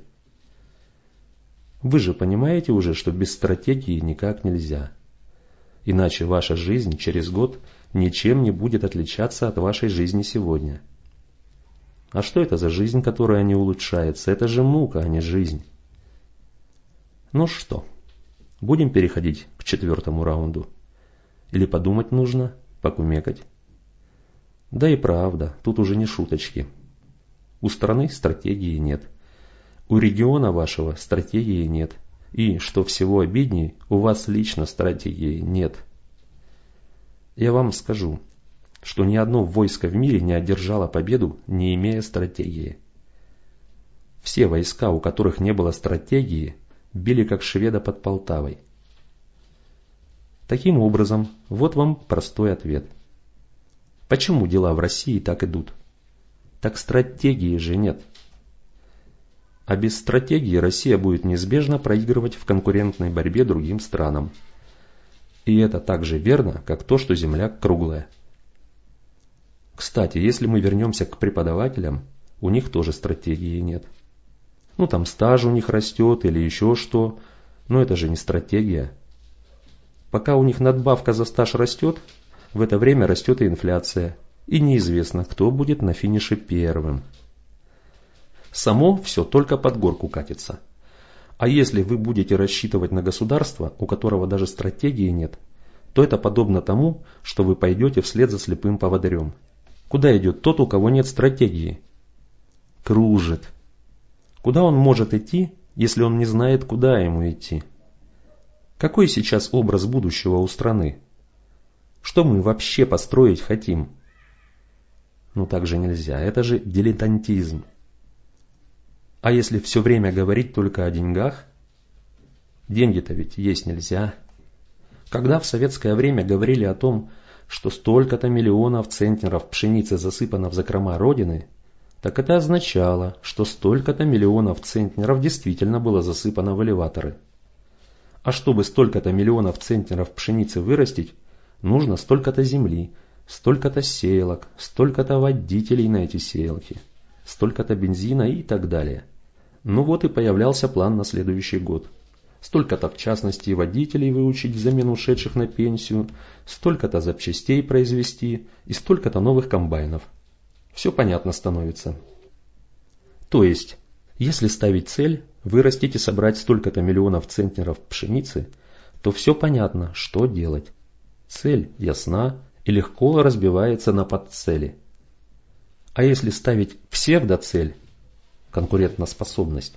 Вы же понимаете уже, что без стратегии никак нельзя. Иначе ваша жизнь через год ничем не будет отличаться от вашей жизни сегодня. А что это за жизнь, которая не улучшается? Это же мука, а не жизнь. Ну что, будем переходить к четвертому раунду? Или подумать нужно, покумекать? Да и правда, тут уже не шуточки. У страны стратегии нет. У региона вашего стратегии нет. И, что всего обидней, у вас лично стратегии нет. Я вам скажу, что ни одно войско в мире не одержало победу, не имея стратегии. Все войска, у которых не было стратегии, били как шведа под Полтавой. Таким образом, вот вам простой ответ. Почему дела в России так идут? Так стратегии же нет. А без стратегии Россия будет неизбежно проигрывать в конкурентной борьбе другим странам. И это так же верно, как то, что Земля круглая. Кстати, если мы вернемся к преподавателям, у них тоже стратегии нет. Ну там стаж у них растет или еще что, но это же не стратегия. Пока у них надбавка за стаж растет, в это время растет и инфляция, и неизвестно, кто будет на финише первым. Само все только под горку катится. А если вы будете рассчитывать на государство, у которого даже стратегии нет, то это подобно тому, что вы пойдете вслед за слепым поводырем. Куда идет тот, у кого нет стратегии? Кружит. Куда он может идти, если он не знает, куда ему идти? Какой сейчас образ будущего у страны? Что мы вообще построить хотим? Ну так же нельзя, это же дилетантизм. А если все время говорить только о деньгах? Деньги-то ведь есть нельзя. Когда в советское время говорили о том, что столько-то миллионов центнеров пшеницы засыпано в закрома Родины, так это означало, что столько-то миллионов центнеров действительно было засыпано в элеваторы. А чтобы столько-то миллионов центнеров пшеницы вырастить, нужно столько-то земли, столько-то сеялок, столько-то водителей на эти сеялки, столько-то бензина и так далее. Ну вот и появлялся план на следующий год. Столько-то в частности водителей выучить взамен ушедших на пенсию, столько-то запчастей произвести и столько-то новых комбайнов. Все понятно становится. То есть, если ставить цель вырастить и собрать столько-то миллионов центнеров пшеницы, то все понятно, что делать. Цель ясна и легко разбивается на подцели. А если ставить псевдоцель, конкурентоспособность,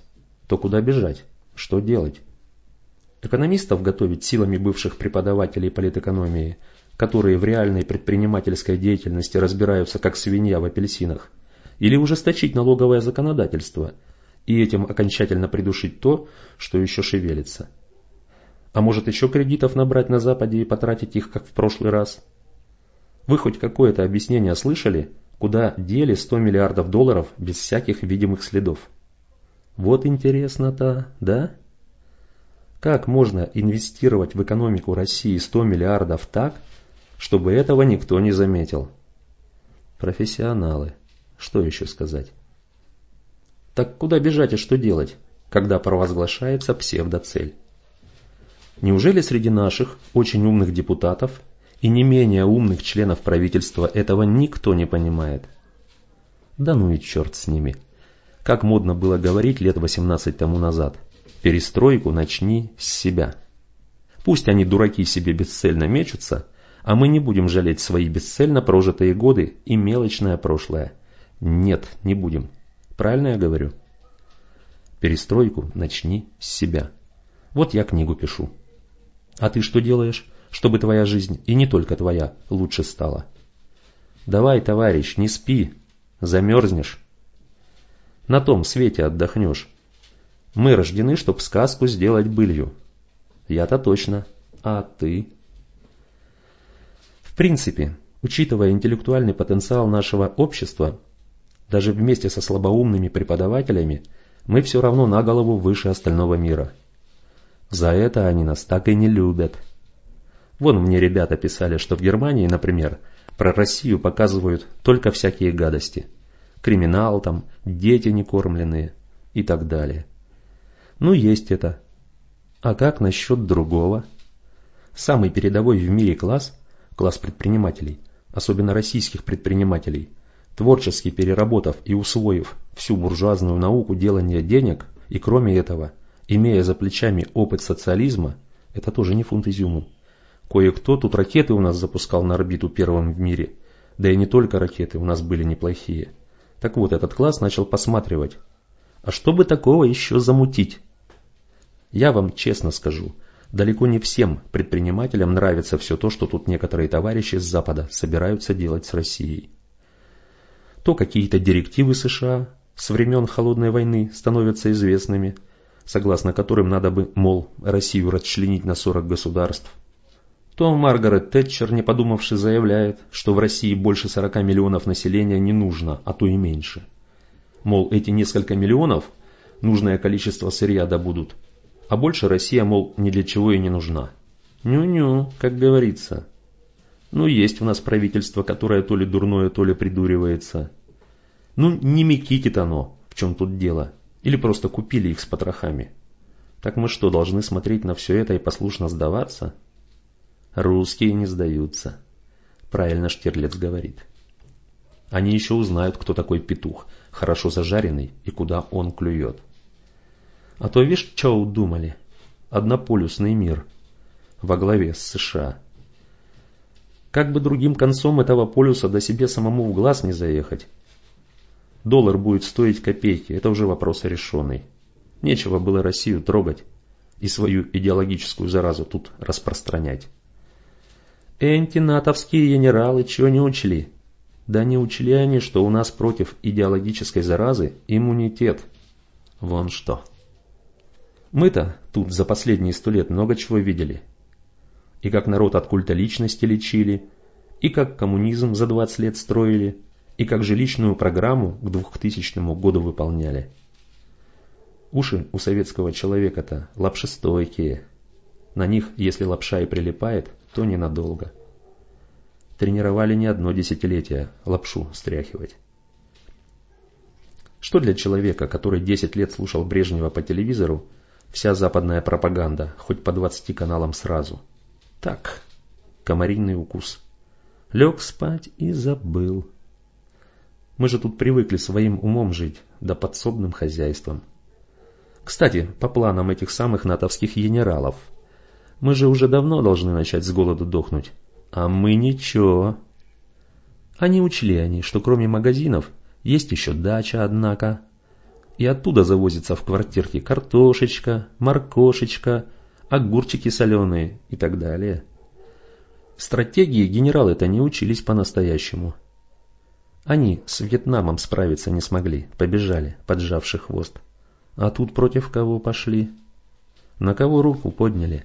то куда бежать? Что делать? Экономистов готовить силами бывших преподавателей политэкономии, которые в реальной предпринимательской деятельности разбираются как свинья в апельсинах, или ужесточить налоговое законодательство и этим окончательно придушить то, что еще шевелится? А может еще кредитов набрать на Западе и потратить их, как в прошлый раз? Вы хоть какое-то объяснение слышали, куда дели сто миллиардов долларов без всяких видимых следов? Вот интересно-то, да? Как можно инвестировать в экономику России сто миллиардов так, чтобы этого никто не заметил? Профессионалы. Что еще сказать? Так куда бежать и что делать, когда провозглашается псевдоцель? Неужели среди наших очень умных депутатов и не менее умных членов правительства этого никто не понимает? Да ну и черт с ними. Как модно было говорить лет восемнадцать тому назад. Перестройку начни с себя. Пусть они, дураки, себе бесцельно мечутся, а мы не будем жалеть свои бесцельно прожитые годы и мелочное прошлое. Нет, не будем. Правильно я говорю? Перестройку начни с себя. Вот я книгу пишу. А ты что делаешь, чтобы твоя жизнь, и не только твоя, лучше стала? Давай, товарищ, не спи, замерзнешь. На том свете отдохнешь. Мы рождены, чтоб сказку сделать былью. Я-то точно. А ты? В принципе, учитывая интеллектуальный потенциал нашего общества, даже вместе со слабоумными преподавателями, мы все равно на голову выше остального мира. За это они нас так и не любят. Вон мне ребята писали, что в Германии, например, про Россию показывают только всякие гадости. Криминал там, дети некормленные и так далее. Ну, есть это. А как насчет другого? Самый передовой в мире класс, класс предпринимателей, особенно российских предпринимателей, творчески переработав и усвоив всю буржуазную науку делания денег, и кроме этого, имея за плечами опыт социализма, это тоже не фунт изюму. Кое-кто тут ракеты у нас запускал на орбиту первым в мире, да и не только ракеты у нас были неплохие. Так вот, этот класс начал посматривать, а что бы такого еще замутить? Я вам честно скажу, далеко не всем предпринимателям нравится все то, что тут некоторые товарищи с Запада собираются делать с Россией. То какие-то директивы США с времен Холодной войны становятся известными, согласно которым надо бы, мол, Россию расчленить на сорок государств. То Маргарет Тэтчер, не подумавши, заявляет, что в России больше сорока миллионов населения не нужно, а то и меньше. Мол, эти несколько миллионов нужное количество сырья добудут, а больше Россия, мол, ни для чего и не нужна. Ню-ню, как говорится. Ну, есть у нас правительство, которое то ли дурное, то ли придуривается. Ну, не мекитит оно, в чем тут дело. Или просто купили их с потрохами. Так мы что, должны смотреть на все это и послушно сдаваться? Русские не сдаются. Правильно Штирлиц говорит. Они еще узнают, кто такой петух, хорошо зажаренный и куда он клюет. А то видишь, что удумали? Однополюсный мир во главе с США. Как бы другим концом этого полюса до себе самому в глаз не заехать. Доллар будет стоить копейки, это уже вопрос решенный. Нечего было Россию трогать и свою идеологическую заразу тут распространять. Антинатовские генералы чего не учли? Да не учли они, что у нас против идеологической заразы иммунитет. Вон что. Мы-то тут за последние сто лет много чего видели. И как народ от культа личности лечили, и как коммунизм за двадцать лет строили, и как жилищную программу к двухтысячному году выполняли. Уши у советского человека-то лапшестойкие. На них, если лапша и прилипает, то ненадолго. Тренировали не одно десятилетие лапшу стряхивать. Что для человека, который десять лет слушал Брежнева по телевизору, вся западная пропаганда, хоть по двадцати каналам сразу? Так, комариный укус. Лег спать и забыл. Мы же тут привыкли своим умом жить, да подсобным хозяйством. Кстати, по планам этих самых натовских генералов, мы же уже давно должны начать с голоду дохнуть. А мы ничего. А не учли они, что кроме магазинов есть еще дача, однако. И оттуда завозится в квартирки картошечка, моркошечка, огурчики соленые и так далее. Стратегии генералы-то не учились по-настоящему. Они с Вьетнамом справиться не смогли, побежали, поджавши хвост. А тут против кого пошли? На кого руку подняли?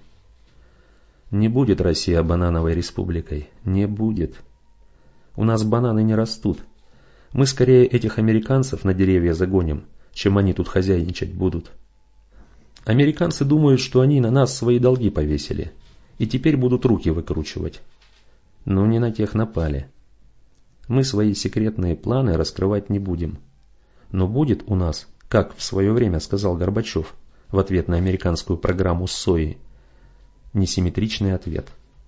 Не будет Россия банановой республикой, не будет. У нас бананы не растут. Мы скорее этих американцев на деревья загоним, чем они тут хозяйничать будут. Американцы думают, что они на нас свои долги повесили, и теперь будут руки выкручивать. Но не на тех напали. Мы свои секретные планы раскрывать не будем. Но будет у нас, как в свое время сказал Горбачев в ответ на американскую программу СОИ, несимметричный ответ.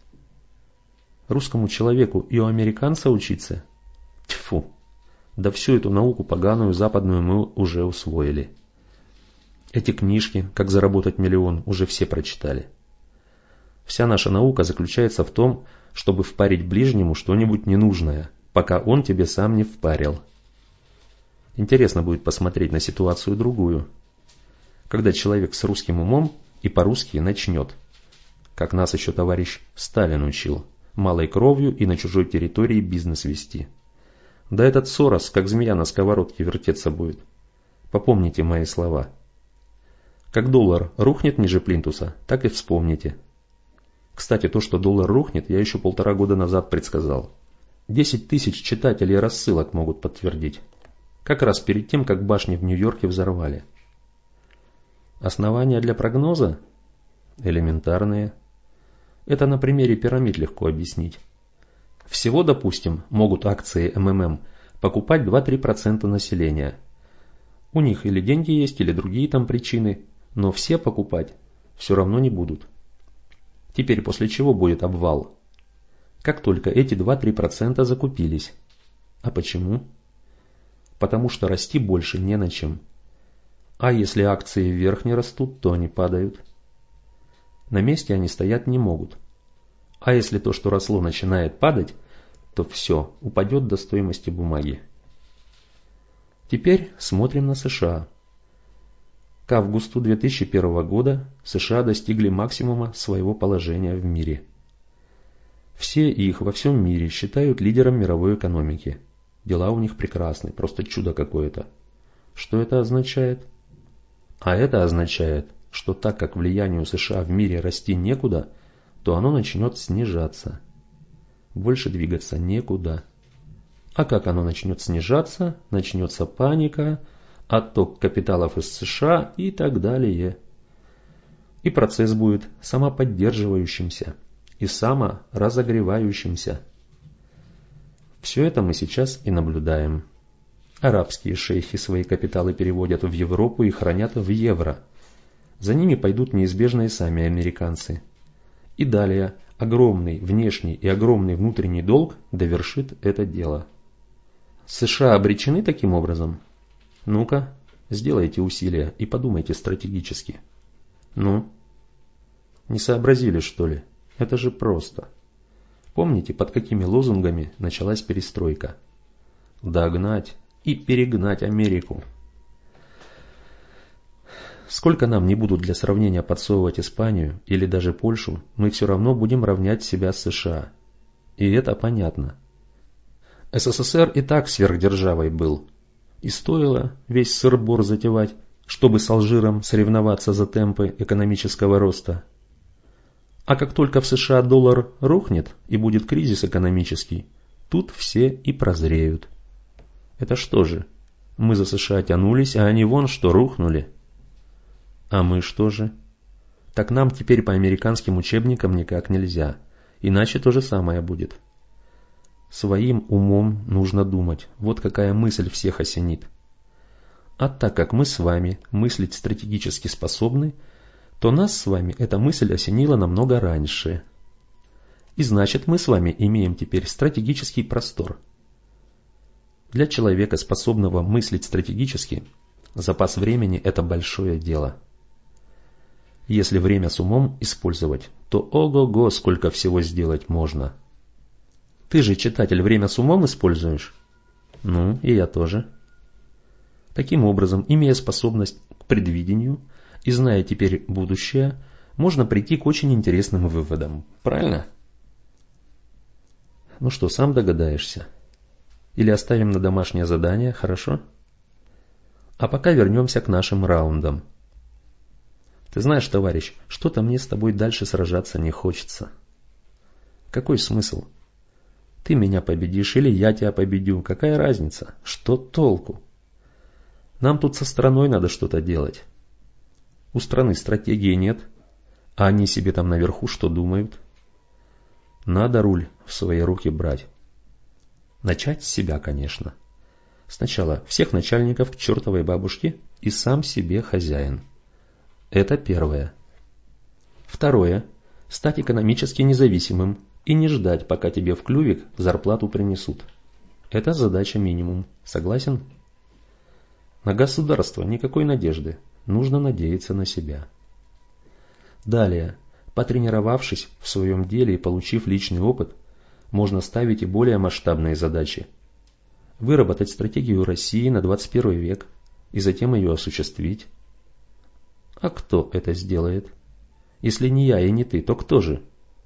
Русскому человеку и у американца учиться? Тьфу! Да всю эту науку поганую западную мы уже усвоили. Эти книжки, как заработать миллион, уже все прочитали. Вся наша наука заключается в том, чтобы впарить ближнему что-нибудь ненужное, пока он тебе сам не впарил. Интересно будет посмотреть на ситуацию другую. Когда человек с русским умом и по-русски начнет, как нас еще товарищ Сталин учил, малой кровью и на чужой территории бизнес вести. Да этот Сорос, как змея на сковородке, вертеться будет. Попомните мои слова. Как доллар рухнет ниже плинтуса, так и вспомните. Кстати, то, что доллар рухнет, я еще полтора года назад предсказал. Десять тысяч читателей рассылок могут подтвердить. Как раз перед тем, как башни в Нью-Йорке взорвали. Основания для прогноза? Элементарные. Это на примере пирамид легко объяснить. Всего, допустим, могут акции эм эм эм покупать два-три процента населения. У них или деньги есть, или другие там причины, но все покупать все равно не будут. Теперь после чего будет обвал? Как только эти два-три процента закупились. А почему? Потому что расти больше не на чем. А если акции вверх не растут, то они падают. На месте они стоять не могут. А если то, что росло, начинает падать, то все, упадет до стоимости бумаги. Теперь смотрим на США. К августу две тысячи первого года США достигли максимума своего положения в мире. Все их во всем мире считают лидером мировой экономики. Дела у них прекрасны, просто чудо какое-то. Что это означает? А это означает, что так как влиянию США в мире расти некуда, то оно начнет снижаться. Больше двигаться некуда. А как оно начнет снижаться, начнется паника, отток капиталов из США и так далее. И процесс будет самоподдерживающимся и саморазогревающимся. Все это мы сейчас и наблюдаем. Арабские шейхи свои капиталы переводят в Европу и хранят в евро. За ними пойдут неизбежно и сами американцы. И далее огромный внешний и огромный внутренний долг довершит это дело. США обречены таким образом? Ну-ка, сделайте усилия и подумайте стратегически. Ну? Не сообразили, что ли? Это же просто. Помните, под какими лозунгами началась перестройка? Догнать и перегнать Америку. Сколько нам не будут для сравнения подсовывать Испанию или даже Польшу, мы все равно будем равнять себя с США. И это понятно. СССР и так сверхдержавой был. И стоило весь сыр-бор затевать, чтобы с Алжиром соревноваться за темпы экономического роста. А как только в США доллар рухнет и будет кризис экономический, тут все и прозреют. Это что же, мы за США тянулись, а они вон что рухнули. А мы что же? Так нам теперь по американским учебникам никак нельзя, иначе то же самое будет. Своим умом нужно думать, вот какая мысль всех осенит. А так как мы с вами мыслить стратегически способны, то нас с вами эта мысль осенила намного раньше. И значит, мы с вами имеем теперь стратегический простор. Для человека, способного мыслить стратегически, запас времени – это большое дело. Если время с умом использовать, то ого-го, сколько всего сделать можно. Ты же, читатель, время с умом используешь? Ну, и я тоже. Таким образом, имея способность к предвидению и зная теперь будущее, можно прийти к очень интересным выводам. Правильно? Ну что, сам догадаешься? Или оставим на домашнее задание, хорошо? А пока вернемся к нашим раундам. Ты знаешь, товарищ, что-то мне с тобой дальше сражаться не хочется. Какой смысл? Ты меня победишь или я тебя победю, какая разница? Что толку? Нам тут со страной надо что-то делать. У страны стратегии нет, а они себе там наверху что думают? Надо руль в свои руки брать. Начать с себя, конечно. Сначала всех начальников к чертовой бабушке и сам себе хозяин. Это первое. Второе. Стать экономически независимым и не ждать, пока тебе в клювик зарплату принесут. Это задача минимум. Согласен? На государство никакой надежды. Нужно надеяться на себя. Далее. Потренировавшись в своем деле и получив личный опыт, можно ставить и более масштабные задачи. Выработать стратегию России на двадцать первый век и затем ее осуществить. А кто это сделает? Если не я и не ты, то кто же?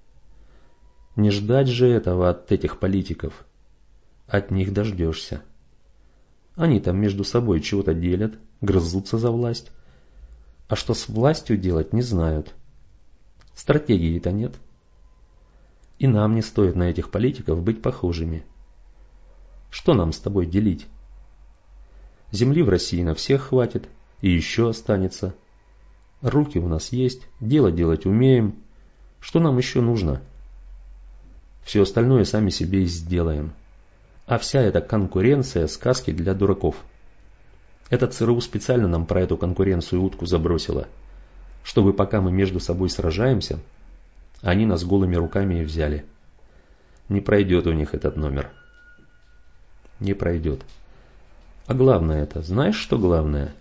Не ждать же этого от этих политиков. От них дождешься. Они там между собой чего-то делят, грызутся за власть. А что с властью делать, не знают. Стратегии-то нет. И нам не стоит на этих политиков быть похожими. Что нам с тобой делить? Земли в России на всех хватит, и еще останется. Руки у нас есть, дело делать умеем. Что нам еще нужно? Все остальное сами себе и сделаем. А вся эта конкуренция – сказки для дураков. Это ЦРУ специально нам про эту конкуренцию утку забросила, чтобы пока мы между собой сражаемся, они нас голыми руками и взяли. Не пройдет у них этот номер. Не пройдет. А главное это, знаешь, что главное?